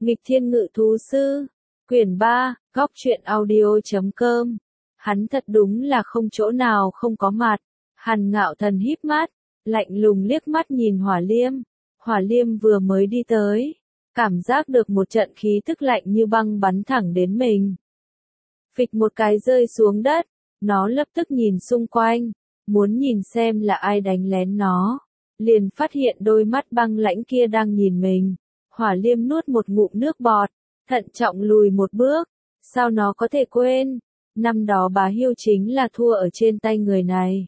Nghịch Thiên Ngự Thú Sư, quyển 3, góc truyện audio.com. Hắn thật đúng là không chỗ nào không có mặt. Hàn Ngạo Thần híp mắt, lạnh lùng liếc mắt nhìn Hỏa Liêm. Hỏa Liêm vừa mới đi tới, cảm giác được một trận khí tức lạnh như băng bắn thẳng đến mình. Phịch một cái rơi xuống đất, nó lập tức nhìn xung quanh, muốn nhìn xem là ai đánh lén nó. Liền phát hiện đôi mắt băng lãnh kia đang nhìn mình. Hỏa Liêm nuốt một ngụm nước bọt, thận trọng lùi một bước. Sao nó có thể quên? Năm đó Bá Hiêu chính là thua ở trên tay người này.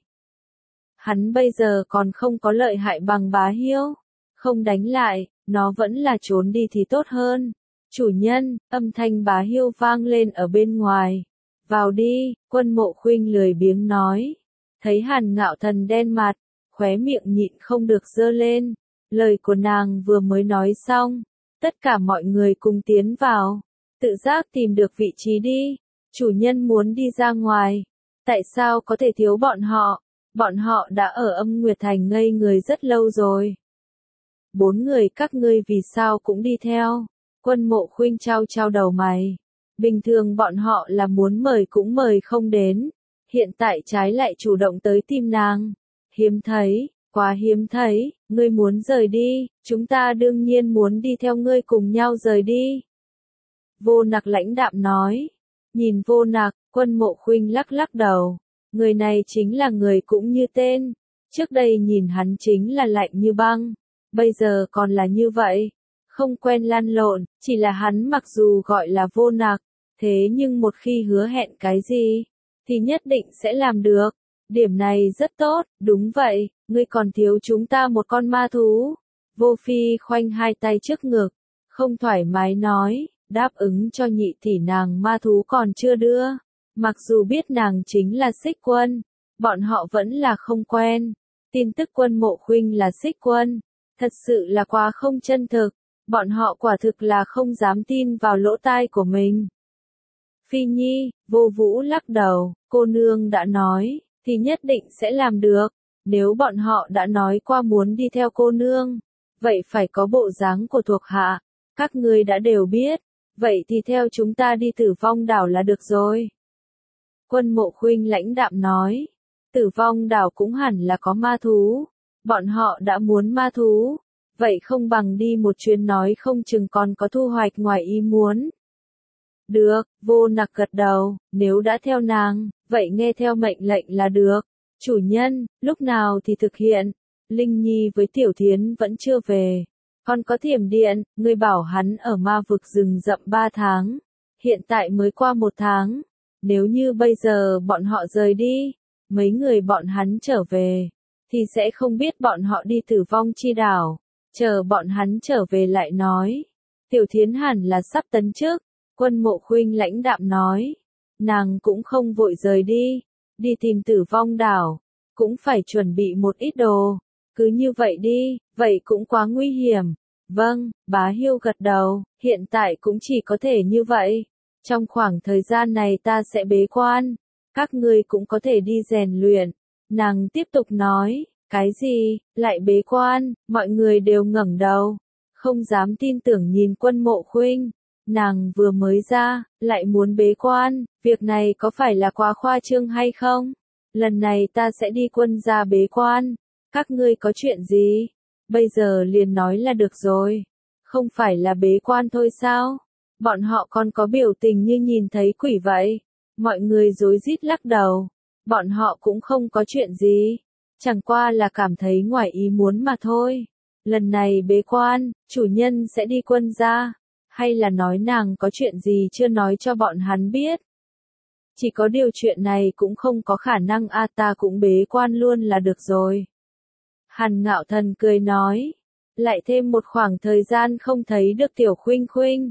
Hắn bây giờ còn không có lợi hại bằng Bá Hiêu. Không đánh lại, nó vẫn là trốn đi thì tốt hơn. Chủ nhân, âm thanh Bá Hiêu vang lên ở bên ngoài. Vào đi, Quân Mộ Khuynh lười biếng nói. Thấy Hàn Ngạo Thần đen mặt, khóe miệng nhịn không được giơ lên. Lời của nàng vừa mới nói xong, tất cả mọi người cùng tiến vào, tự giác tìm được vị trí đi. Chủ nhân muốn đi ra ngoài, tại sao có thể thiếu bọn họ đã ở Âm Nguyệt Thành ngây người rất lâu rồi. 4 người các ngươi vì sao cũng đi theo? Quân Mộ Khuynh trao đầu mày. Bình thường bọn họ là muốn mời cũng mời không đến, hiện tại trái lại chủ động tới tìm nàng. Hiếm thấy, quá hiếm thấy, ngươi muốn rời đi, chúng ta đương nhiên muốn đi theo ngươi cùng nhau rời đi. Vô Nặc lãnh đạm nói. Nhìn Vô Nặc, Quân Mộ Khuynh lắc đầu. Người này chính là người cũng như tên. Trước đây nhìn hắn chính là lạnh như băng. Bây giờ còn là như vậy. Không quen lăn lộn, chỉ là hắn mặc dù gọi là Vô Nặc. Thế nhưng một khi hứa hẹn cái gì, thì nhất định sẽ làm được. Điểm này rất tốt, đúng vậy, ngươi còn thiếu chúng ta một con ma thú. Vô Phi khoanh hai tay trước ngực, không thoải mái nói, đáp ứng cho nhị tỷ nàng ma thú còn chưa đưa. Mặc dù biết nàng chính là Xích Quân, bọn họ vẫn là không quen. Tin tức Quân Mộ Khuynh là Xích Quân, thật sự là quá không chân thực, bọn họ quả thực là không dám tin vào lỗ tai của mình. Phi Nhi, Vô Vũ lắc đầu, cô nương đã nói, thì nhất định sẽ làm được. Nếu bọn họ đã nói qua muốn đi theo cô nương, vậy phải có bộ dáng của thuộc hạ. Các ngươi đã đều biết, vậy thì theo chúng ta đi Tử Vong Đảo là được rồi. Quân Mộ Khuynh lãnh đạm nói, Tử Vong Đảo cũng hẳn là có ma thú. Bọn họ đã muốn ma thú, vậy không bằng đi một chuyến nói không chừng còn có thu hoạch ngoài ý muốn. Được, Vô Nặc gật đầu, nếu đã theo nàng, vậy nghe theo mệnh lệnh là được. Chủ nhân, lúc nào thì thực hiện? Linh Nhi với Tiểu Thiến vẫn chưa về. Còn có Thiểm Điện, ngươi bảo hắn ở ma vực rừng rậm 3 tháng. Hiện tại mới qua 1 tháng. Nếu như bây giờ bọn họ rời đi, mấy người bọn hắn trở về, thì sẽ không biết bọn họ đi Tử Vong Chi Đảo. Chờ bọn hắn trở về lại nói. Tiểu Thiến hẳn là sắp tấn chức. Quân Mộ Khuynh lãnh đạm nói. Nàng cũng không vội rời đi tìm Tử Vong Đảo, cũng phải chuẩn bị một ít đồ. Cứ như vậy đi, vậy cũng quá nguy hiểm. Vâng, Bá Hiêu gật đầu, hiện tại cũng chỉ có thể như vậy. Trong khoảng thời gian này ta sẽ bế quan, các ngươi cũng có thể đi rèn luyện. Nàng tiếp tục nói, cái gì, lại bế quan, mọi người đều ngẩng đầu, không dám tin tưởng nhìn Quân Mộ Khuynh. Nàng vừa mới ra, lại muốn bế quan, việc này có phải là quá khoa trương hay không? Lần này ta sẽ đi quân gia bế quan, các ngươi có chuyện gì? Bây giờ liền nói là được rồi, không phải là bế quan thôi sao? Bọn họ còn có biểu tình như nhìn thấy quỷ vậy. Mọi người rối rít lắc đầu, bọn họ cũng không có chuyện gì, chẳng qua là cảm thấy ngoài ý muốn mà thôi. Lần này bế quan, chủ nhân sẽ đi quân gia. Hay là nói nàng có chuyện gì chưa nói cho bọn hắn biết? Chỉ có điều chuyện này cũng không có khả năng ta cũng bế quan luôn là được rồi. Hàn Ngạo Thần cười nói. Lại thêm một khoảng thời gian không thấy được Tiểu Khuynh Khuynh.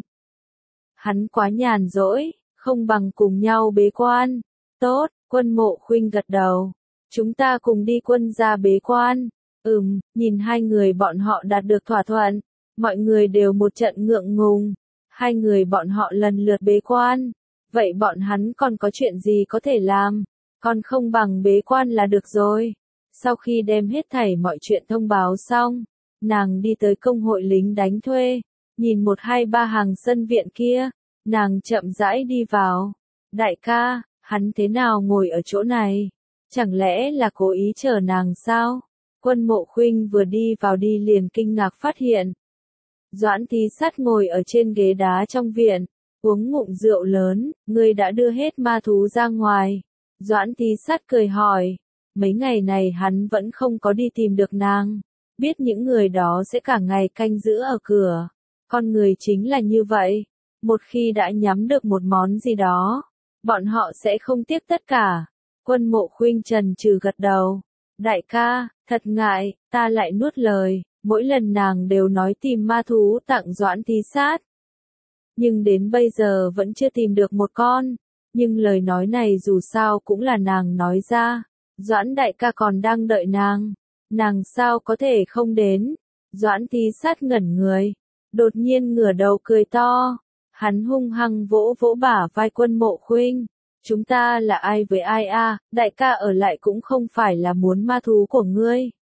Hắn quá nhàn rỗi, không bằng cùng nhau bế quan. Tốt, Quân Mộ Khuynh gật đầu. Chúng ta cùng đi quân gia bế quan. Nhìn hai người bọn họ đạt được thỏa thuận. Mọi người đều một trận ngượng ngùng. Hai người bọn họ lần lượt bế quan. Vậy bọn hắn còn có chuyện gì có thể làm? Còn không bằng bế quan là được rồi. Sau khi đem hết thảy mọi chuyện thông báo xong, nàng đi tới công hội lính đánh thuê. Nhìn 123 hàng sân viện kia, nàng chậm rãi đi vào. Đại ca, hắn thế nào ngồi ở chỗ này? Chẳng lẽ là cố ý chờ nàng sao? Quân Mộ Khuynh vừa đi vào đi liền kinh ngạc phát hiện. Doãn Tí Sát ngồi ở trên ghế đá trong viện, uống ngụm rượu lớn, ngươi đã đưa hết ma thú ra ngoài. Doãn Tí Sát cười hỏi, mấy ngày này hắn vẫn không có đi tìm được nàng, biết những người đó sẽ cả ngày canh giữ ở cửa. Con người chính là như vậy, một khi đã nhắm được một món gì đó, bọn họ sẽ không tiếc tất cả. Quân Mộ Khuynh trần trừ gật đầu, đại ca, thật ngại, ta lại nuốt lời, mỗi lần nàng đều nói tìm ma thú tặng Doãn Tí Sát. Nhưng đến bây giờ vẫn chưa tìm được một con, nhưng lời nói này dù sao cũng là nàng nói ra, Doãn đại ca còn đang đợi nàng sao có thể không đến. Doãn Tí Sát ngẩn người, đột nhiên ngửa đầu cười to, hắn hung hăng vỗ vỗ bả vai Quân Mộ Khuynh. Chúng ta là ai với ai a? Đại ca ở lại cũng không phải là muốn ma thú của ngươi.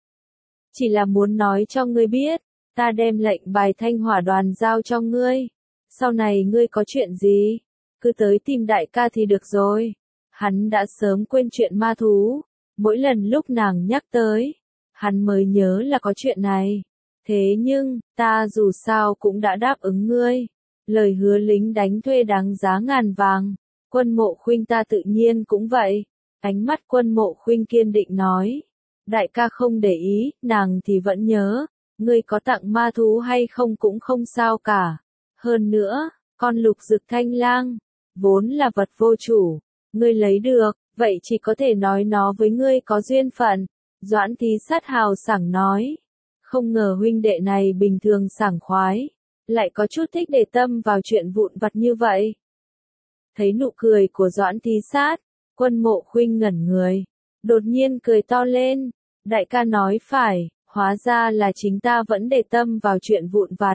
Chỉ là muốn nói cho ngươi biết, ta đem lệnh bài Thanh Hỏa đoàn giao cho ngươi. Sau này ngươi có chuyện gì, cứ tới tìm đại ca thì được rồi. Hắn đã sớm quên chuyện ma thú, mỗi lần lúc nàng nhắc tới, hắn mới nhớ là có chuyện này. Thế nhưng, ta dù sao cũng đã đáp ứng ngươi. Lời hứa lính đánh thuê đáng giá ngàn vàng. Quân Mộ Khuynh ta tự nhiên cũng vậy. Ánh mắt Quân Mộ Khuynh kiên định nói. Đại ca không để ý, nàng thì vẫn nhớ. Ngươi có tặng ma thú hay không cũng không sao cả. Hơn nữa, con lục dực thanh lang, vốn là vật vô chủ. Ngươi lấy được, vậy chỉ có thể nói nó với ngươi có duyên phận. Doãn Tí Sát hào sảng nói. Không ngờ huynh đệ này bình thường sảng khoái, lại có chút thích để tâm vào chuyện vụn vặt như vậy. Thấy nụ cười của Doãn Tí Sát, Quân Mộ Khuynh ngẩn người, đột nhiên cười to lên, đại ca nói phải, hóa ra là chính ta vẫn để tâm vào chuyện vụn vặt.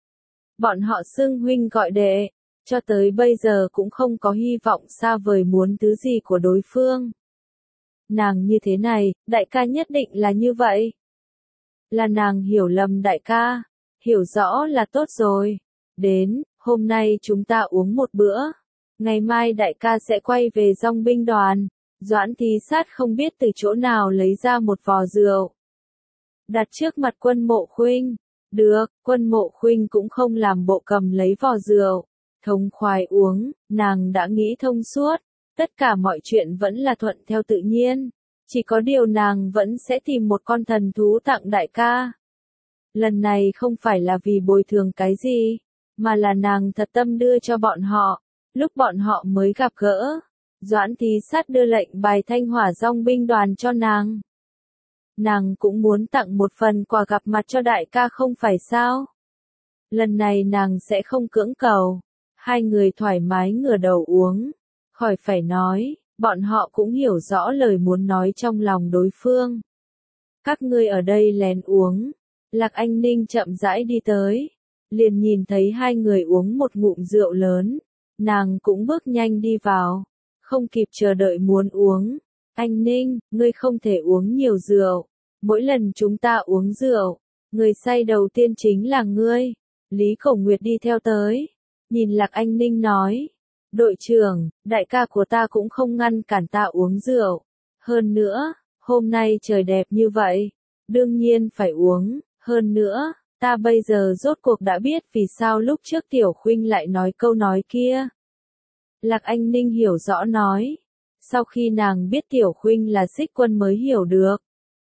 Bọn họ xưng huynh gọi đệ, cho tới bây giờ cũng không có hy vọng xa vời muốn thứ gì của đối phương. Nàng như thế này, đại ca nhất định là như vậy. Là nàng hiểu lầm đại ca, hiểu rõ là tốt rồi. Đến, hôm nay chúng ta uống một bữa. Ngày mai đại ca sẽ quay về dòng binh đoàn. Doãn Tí Sát không biết từ chỗ nào lấy ra một vò rượu. Đặt trước mặt Quân Mộ Khuynh. Được, Quân Mộ Khuynh cũng không làm bộ cầm lấy vò rượu. Thống khoái uống, nàng đã nghĩ thông suốt. Tất cả mọi chuyện vẫn là thuận theo tự nhiên. Chỉ có điều nàng vẫn sẽ tìm một con thần thú tặng đại ca. Lần này không phải là vì bồi thường cái gì, mà là nàng thật tâm đưa cho bọn họ. Lúc bọn họ mới gặp gỡ, Doãn Tí Sát đưa lệnh bài Thanh Hỏa dòng binh đoàn cho nàng. Nàng cũng muốn tặng một phần quà gặp mặt cho đại ca không phải sao? Lần này nàng sẽ không cưỡng cầu. Hai người thoải mái ngửa đầu uống. Khỏi phải nói, bọn họ cũng hiểu rõ lời muốn nói trong lòng đối phương. Các ngươi ở đây lén uống. Lạc Anh Ninh chậm rãi đi tới. Liền nhìn thấy hai người uống một ngụm rượu lớn. Nàng cũng bước nhanh đi vào. Không kịp chờ đợi muốn uống. Anh Ninh, ngươi không thể uống nhiều rượu. Mỗi lần chúng ta uống rượu, người say đầu tiên chính là ngươi. Lý Cổ Nguyệt đi theo tới. Nhìn Lạc Anh Ninh nói. Đội trưởng, đại ca của ta cũng không ngăn cản ta uống rượu. Hơn nữa, hôm nay trời đẹp như vậy. Đương nhiên phải uống. Hơn nữa, ta bây giờ rốt cuộc đã biết vì sao lúc trước Tiểu Khuynh lại nói câu nói kia. Lạc Anh Ninh hiểu rõ nói. Sau khi nàng biết Tiểu Khuynh là Xích Quân mới hiểu được.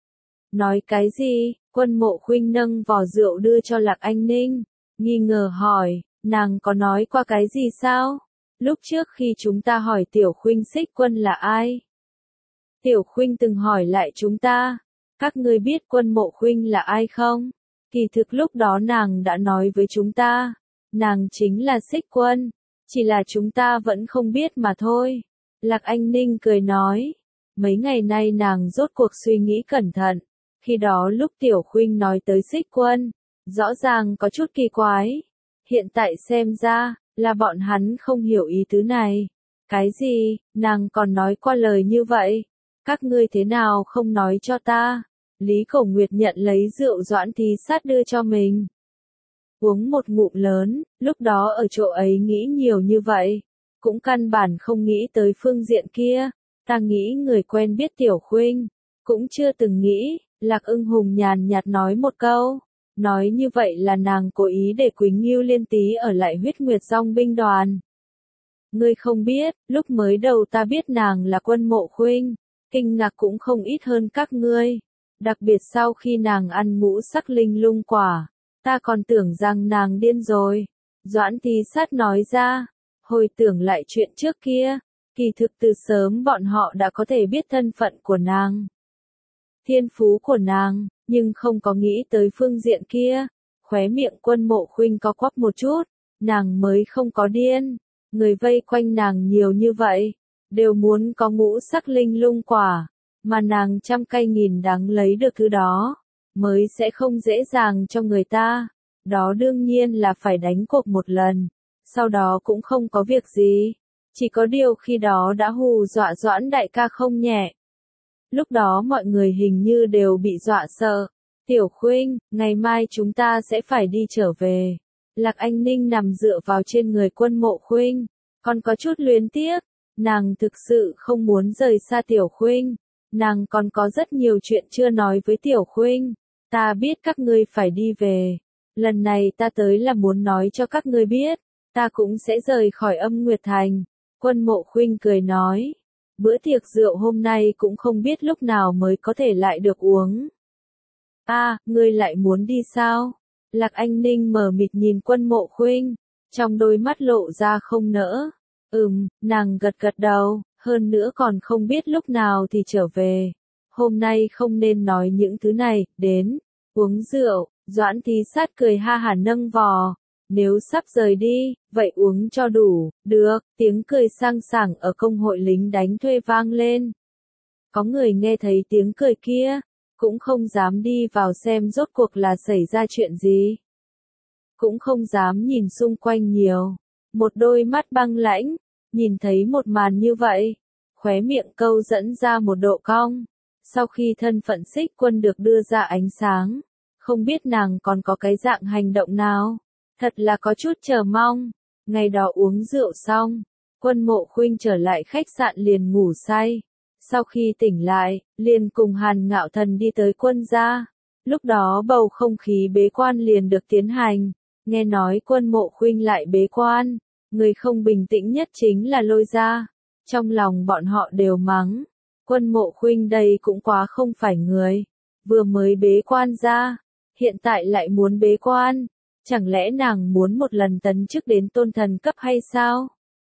Nói cái gì? Quân Mộ Khuynh nâng vò rượu đưa cho Lạc Anh Ninh. Nghi ngờ hỏi, nàng có nói qua cái gì sao? Lúc trước khi chúng ta hỏi Tiểu Khuynh Xích Quân là ai? Tiểu Khuynh từng hỏi lại chúng ta. Các ngươi biết Quân Mộ Khuynh là ai không? Kỳ thực lúc đó nàng đã nói với chúng ta. Nàng chính là Xích Quân. Chỉ là chúng ta vẫn không biết mà thôi. Lạc Anh Ninh cười nói. Mấy ngày nay nàng rốt cuộc suy nghĩ cẩn thận. Khi đó lúc Tiểu Khuynh nói tới Xích Quân, rõ ràng có chút kỳ quái. Hiện tại xem ra, là bọn hắn không hiểu ý tứ này. Cái gì, nàng còn nói qua lời như vậy? Các ngươi thế nào không nói cho ta? Lý Cổ Nguyệt nhận lấy rượu Doãn Tí Sát đưa cho mình. uống một ngụm lớn, lúc đó ở chỗ ấy nghĩ nhiều như vậy, cũng căn bản không nghĩ tới phương diện kia, ta nghĩ người quen biết Tiểu Khuynh, cũng chưa từng nghĩ, Lạc Ưng Hùng nhàn nhạt nói một câu, nói như vậy là nàng cố ý để Quỳnh Ngưu Liên Tý ở lại Huyết Nguyệt Dòng binh đoàn. Ngươi không biết, lúc mới đầu ta biết nàng là Quân Mộ Khuynh, kinh ngạc cũng không ít hơn các ngươi, đặc biệt sau khi nàng ăn ngũ sắc linh lung quả, ta còn tưởng rằng nàng điên rồi. Doãn Tí Sát nói ra, hồi tưởng lại chuyện trước kia, kỳ thực từ sớm bọn họ đã có thể biết thân phận của nàng, thiên phú của nàng, nhưng không có nghĩ tới phương diện kia. Khóe miệng Quân Mộ Khuynh có quắp một chút, nàng mới không có điên, người vây quanh nàng nhiều như vậy, đều muốn có ngũ sắc linh lung quả, mà nàng trăm cây nghìn đắng lấy được thứ đó, mới sẽ không dễ dàng cho người ta, đó đương nhiên là phải đánh cuộc một lần, sau đó cũng không có việc gì, chỉ có điều khi đó đã hù dọa Doãn đại ca không nhẹ. Lúc đó mọi người hình như đều bị dọa sợ. Tiểu Khuynh, ngày mai chúng ta sẽ phải đi trở về. Lạc Anh Ninh nằm dựa vào trên người Quân Mộ Khuynh, còn có chút luyến tiếc, nàng thực sự không muốn rời xa Tiểu Khuynh, nàng còn có rất nhiều chuyện chưa nói với Tiểu Khuynh. Ta biết các ngươi phải đi về, lần này ta tới là muốn nói cho các ngươi biết, ta cũng sẽ rời khỏi Âm Nguyệt Thành. Quân Mộ Khuynh cười nói, bữa tiệc rượu hôm nay cũng không biết lúc nào mới có thể lại được uống. Ngươi lại muốn đi sao? Lạc Anh Ninh mờ mịt nhìn Quân Mộ Khuynh, trong đôi mắt lộ ra không nỡ. Nàng gật gật đầu, hơn nữa còn không biết lúc nào thì trở về. Hôm nay không nên nói những thứ này, đến, uống rượu, Doãn Tí Sát cười ha hả nâng vò. Nếu sắp rời đi, vậy uống cho đủ, được, tiếng cười sang sảng ở công hội lính đánh thuê vang lên. Có người nghe thấy tiếng cười kia, cũng không dám đi vào xem rốt cuộc là xảy ra chuyện gì. Cũng không dám nhìn xung quanh nhiều, một đôi mắt băng lãnh, nhìn thấy một màn như vậy, khóe miệng câu dẫn ra một độ cong. Sau khi thân phận Xích Quân được đưa ra ánh sáng, không biết nàng còn có cái dạng hành động nào. Thật là có chút chờ mong. Ngày đó uống rượu xong, Quân Mộ Khuynh trở lại khách sạn liền ngủ say. Sau khi tỉnh lại, liền cùng Hàn Ngạo Thần đi tới Quân gia. Lúc đó bầu không khí bế quan liền được tiến hành. Nghe nói Quân Mộ Khuynh lại bế quan, người không bình tĩnh nhất chính là Lôi gia. Trong lòng bọn họ đều mắng, Quân Mộ Khuynh đây cũng quá không phải người. Vừa mới bế quan ra, hiện tại lại muốn bế quan. Chẳng lẽ nàng muốn một lần tấn chức đến tôn thần cấp hay sao?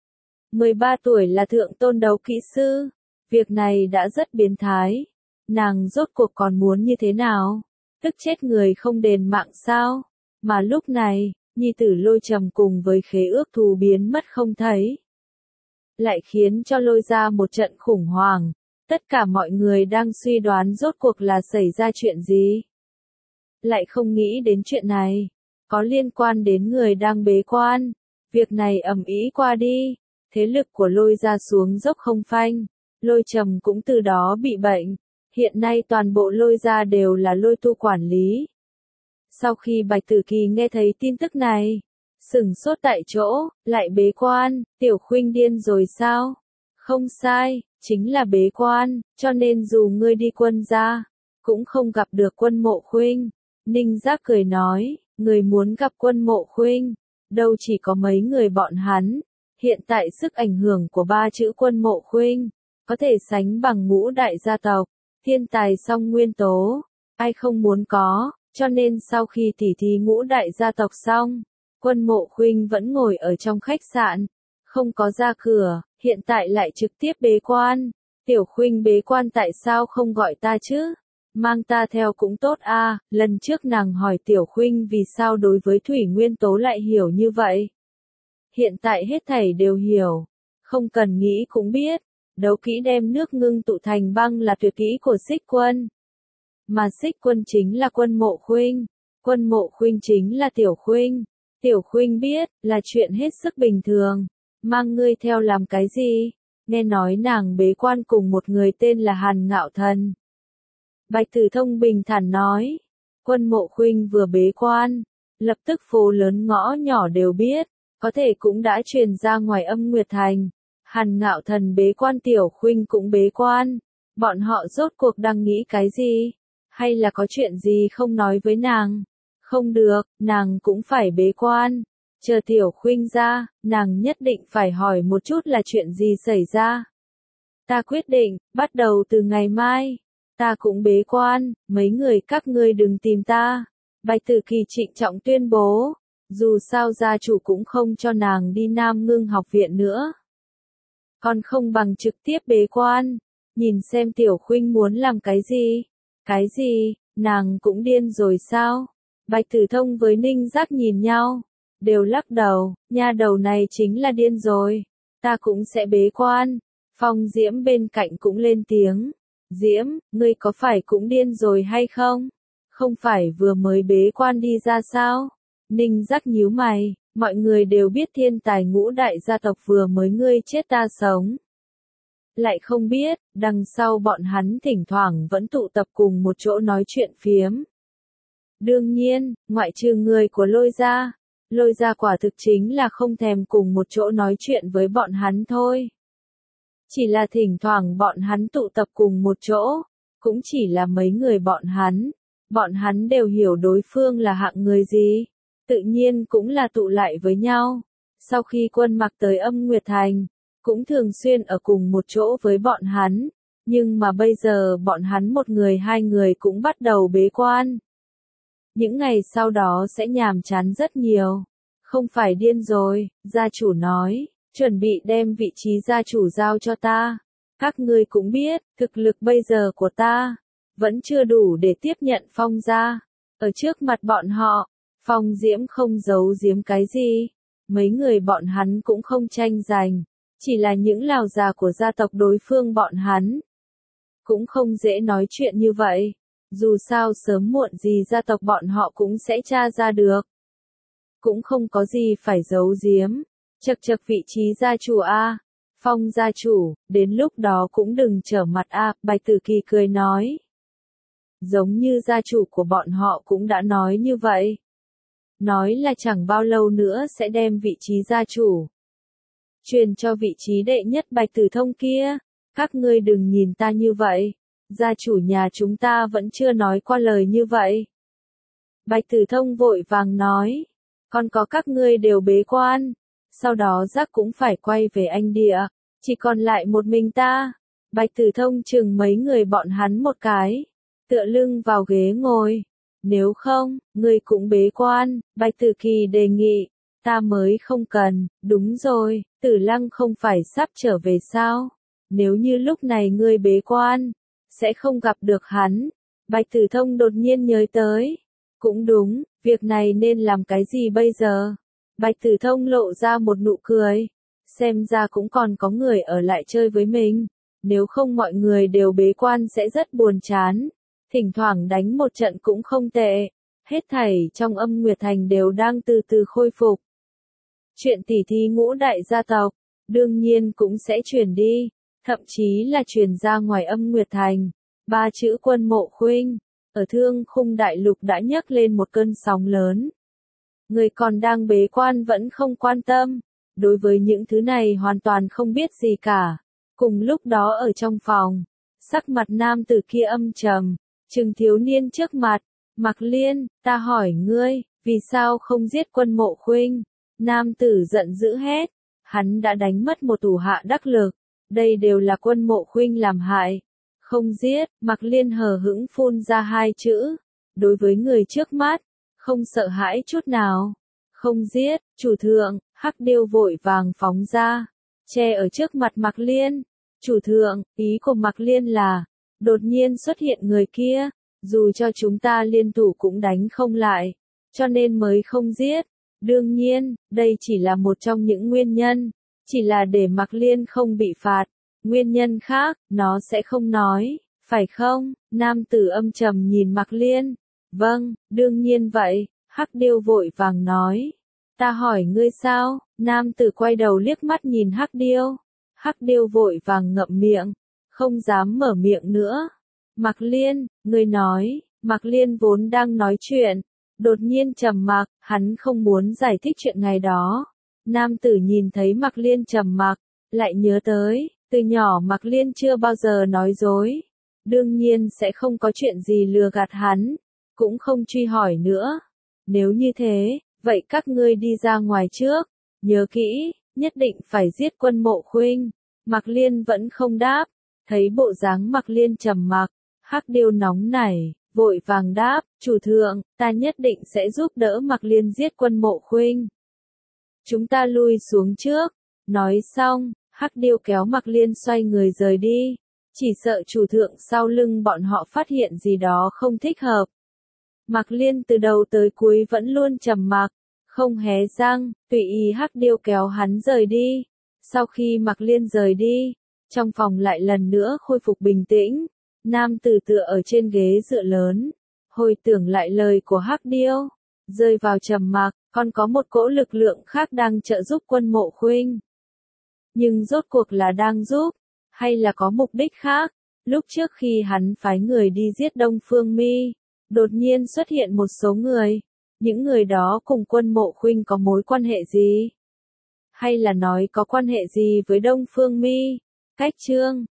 13 tuổi là thượng tôn đấu kỹ sư. Việc này đã rất biến thái. Nàng rốt cuộc còn muốn như thế nào? Tức chết người không đền mạng sao? Mà lúc này, nhi tử Lôi Trầm cùng với khế ước thù biến mất không thấy. Lại khiến cho Lôi ra một trận khủng hoảng. Tất cả mọi người đang suy đoán rốt cuộc là xảy ra chuyện gì. Lại không nghĩ đến chuyện này. Có liên quan đến người đang bế quan, việc này ầm ĩ qua đi, thế lực của Lôi gia xuống dốc không phanh, Lôi Trầm cũng từ đó bị bệnh, hiện nay toàn bộ Lôi gia đều là Lôi Tu quản lý. Sau khi Bạch Tử Kỳ nghe thấy tin tức này, sửng sốt tại chỗ, lại bế quan, Tiểu Khuynh điên rồi sao? Không sai, chính là bế quan, cho nên dù ngươi đi Quân gia, cũng không gặp được Quân Mộ Khuynh. Ninh Giác cười nói. Người muốn gặp Quân Mộ Khuynh, đâu chỉ có mấy người bọn hắn. Hiện tại sức ảnh hưởng của ba chữ Quân Mộ Khuynh, có thể sánh bằng ngũ đại gia tộc, thiên tài song nguyên tố, ai không muốn có, cho nên sau khi tỉ thí ngũ đại gia tộc xong, Quân Mộ Khuynh vẫn ngồi ở trong khách sạn, không có ra cửa, hiện tại lại trực tiếp bế quan. Tiểu Khuynh bế quan tại sao không gọi ta chứ? Mang ta theo cũng tốt a. Lần trước nàng hỏi Tiểu Khuynh vì sao đối với thủy nguyên tố lại hiểu như vậy. Hiện tại hết thảy đều hiểu, không cần nghĩ cũng biết, đấu kỹ đem nước ngưng tụ thành băng là tuyệt kỹ của Xích Quân. Mà Xích Quân chính là Quân Mộ Khuynh, Quân Mộ Khuynh chính là Tiểu Khuynh. Tiểu Khuynh biết, là chuyện hết sức bình thường, mang ngươi theo làm cái gì? Nghe nói nàng bế quan cùng một người tên là Hàn Ngạo Thần. Bạch Tử Thông bình thản nói, Quân Mộ Khuynh vừa bế quan, lập tức phố lớn ngõ nhỏ đều biết, có thể cũng đã truyền ra ngoài Âm Nguyệt Thành. Hàn Ngạo Thần bế quan, Tiểu Khuynh cũng bế quan. Bọn họ rốt cuộc đang nghĩ cái gì? Hay là có chuyện gì không nói với nàng? Không được, nàng cũng phải bế quan. Chờ Tiểu Khuynh ra, nàng nhất định phải hỏi một chút là chuyện gì xảy ra. Ta quyết định, bắt đầu từ ngày mai. Ta cũng bế quan, mấy người các ngươi đừng tìm ta. Bạch Tử Kỳ trịnh trọng tuyên bố. Dù sao gia chủ cũng không cho nàng đi Nam Ngưng học viện nữa. Còn không bằng trực tiếp bế quan. Nhìn xem Tiểu Khuynh muốn làm cái gì? Cái gì? Nàng cũng điên rồi sao? Bạch Tử Thông với Ninh Giác nhìn nhau. Đều lắc đầu, nha đầu này chính là điên rồi. Ta cũng sẽ bế quan. Phong Diễm bên cạnh cũng lên tiếng. Diễm, ngươi có phải cũng điên rồi hay không? Không phải vừa mới bế quan đi ra sao? Ninh Giác nhíu mày, mọi người đều biết thiên tài ngũ đại gia tộc vừa mới ngươi chết ta sống. Lại không biết, đằng sau bọn hắn thỉnh thoảng vẫn tụ tập cùng một chỗ nói chuyện phiếm. Đương nhiên, ngoại trừ người của Lôi gia quả thực chính là không thèm cùng một chỗ nói chuyện với bọn hắn thôi. Chỉ là thỉnh thoảng bọn hắn tụ tập cùng một chỗ, cũng chỉ là mấy người bọn hắn đều hiểu đối phương là hạng người gì, tự nhiên cũng là tụ lại với nhau. Sau khi Quân Mặc tới Âm Nguyệt Thành, cũng thường xuyên ở cùng một chỗ với bọn hắn, nhưng mà bây giờ bọn hắn một người hai người cũng bắt đầu bế quan. Những ngày sau đó sẽ nhàm chán rất nhiều. Không phải điên rồi, gia chủ nói, chuẩn bị đem vị trí gia chủ giao cho ta. Các ngươi cũng biết, thực lực bây giờ của ta vẫn chưa đủ để tiếp nhận Phong gia. Ở trước mặt bọn họ, Phong Diễm không giấu giếm cái gì. Mấy người bọn hắn cũng không tranh giành, chỉ là những lão già của gia tộc đối phương bọn hắn. Cũng không dễ nói chuyện như vậy. Dù sao sớm muộn gì gia tộc bọn họ cũng sẽ tra ra được. Cũng không có gì phải giấu giếm. Chậc chậc vị trí gia chủ a, Phong gia chủ, đến lúc đó cũng đừng trở mặt a, Bạch Tử Kỳ cười nói. Giống như gia chủ của bọn họ cũng đã nói như vậy. Nói là chẳng bao lâu nữa sẽ đem vị trí gia chủ truyền cho vị trí đệ nhất Bạch Tử Thông kia. Các ngươi đừng nhìn ta như vậy. Gia chủ nhà chúng ta vẫn chưa nói qua lời như vậy. Bạch Tử Thông vội vàng nói. Còn có các ngươi đều bế quan. Sau đó Giác cũng phải quay về Anh Địa. Chỉ còn lại một mình ta. Bạch Tử Thông chừng mấy người bọn hắn một cái. Tựa lưng vào ghế ngồi. Nếu không, ngươi cũng bế quan. Bạch Tử Kỳ đề nghị. Ta mới không cần. Đúng rồi, Tử Lăng không phải sắp trở về sao? Nếu như lúc này ngươi bế quan, sẽ không gặp được hắn. Bạch Tử Thông đột nhiên nhớ tới. Cũng đúng, việc này nên làm cái gì bây giờ? Bạch Tử Thông lộ ra một nụ cười. Xem ra cũng còn có người ở lại chơi với mình. Nếu không mọi người đều bế quan sẽ rất buồn chán. Thỉnh thoảng đánh một trận cũng không tệ. Hết thảy trong Âm Nguyệt Thành đều đang từ từ khôi phục. Chuyện tỉ thí ngũ đại gia tộc, đương nhiên cũng sẽ truyền đi. Thậm chí là truyền ra ngoài Âm Nguyệt Thành. Ba chữ Quân Mộ Khuynh, ở Thương Khung Đại Lục đã nhấc lên một cơn sóng lớn. Người còn đang bế quan vẫn không quan tâm. Đối với những thứ này hoàn toàn không biết gì cả. Cùng lúc đó ở trong phòng, sắc mặt nam tử kia âm trầm, trừng thiếu niên trước mặt. Mạc Liên, ta hỏi ngươi, vì sao không giết Quân Mộ Khuynh? Nam tử giận dữ hét. Hắn đã đánh mất một thủ hạ đắc lực. Đây đều là Quân Mộ Khuynh làm hại. Không giết, Mạc Liên hờ hững phun ra hai chữ. Đối với người trước mắt, không sợ hãi chút nào. Không giết, chủ thượng. Hắc Điêu vội vàng phóng ra, che ở trước mặt Mạc Liên. Chủ thượng, ý của Mạc Liên là, đột nhiên xuất hiện người kia, dù cho chúng ta liên thủ cũng đánh không lại, cho nên mới không giết. Đương nhiên, đây chỉ là một trong những nguyên nhân, chỉ là để Mạc Liên không bị phạt. Nguyên nhân khác, nó sẽ không nói, phải không? Nam tử âm trầm nhìn Mạc Liên. Vâng, đương nhiên vậy, Hắc Điêu vội vàng nói. Ta hỏi ngươi sao? Nam tử quay đầu liếc mắt nhìn Hắc Điêu. Hắc Điêu vội vàng ngậm miệng, không dám mở miệng nữa. Mạc Liên, ngươi nói. Mạc Liên vốn đang nói chuyện, Đột nhiên trầm mặc, hắn không muốn giải thích chuyện ngày đó. Nam tử nhìn thấy Mạc Liên trầm mặc, lại nhớ tới, từ nhỏ Mạc Liên chưa bao giờ nói dối. Đương nhiên sẽ không có chuyện gì lừa gạt hắn, cũng không truy hỏi nữa. Nếu như thế, vậy các ngươi đi ra ngoài trước, nhớ kỹ, nhất định phải giết Quân Mộ Khuynh. Mạc Liên vẫn không đáp, thấy bộ dáng Mạc Liên trầm mặc, Hắc Điêu nóng nảy, vội vàng đáp, chủ thượng, ta nhất định sẽ giúp đỡ Mạc Liên giết Quân Mộ Khuynh. Chúng ta lui xuống trước. Nói xong, Hắc Điêu kéo Mạc Liên xoay người rời đi, chỉ sợ chủ thượng sau lưng bọn họ phát hiện gì đó không thích hợp. Mạc Liên từ đầu tới cuối vẫn luôn trầm mặc, không hé răng, tùy ý Hắc Điêu kéo hắn rời đi. Sau khi Mạc Liên rời đi, trong phòng lại lần nữa khôi phục bình tĩnh. Nam tử tựa ở trên ghế dựa lớn, hồi tưởng lại lời của Hắc Điêu, rơi vào trầm mặc, còn có một cỗ lực lượng khác đang trợ giúp Quân Mộ Khuynh. Nhưng rốt cuộc là đang giúp, hay là có mục đích khác? Lúc trước khi hắn phái người đi giết Đông Phương Mi, đột nhiên xuất hiện một số người. Những người đó cùng Quân Mộ Khuynh có mối quan hệ gì? Hay là nói có quan hệ gì với Đông Phương Mi? Cách chương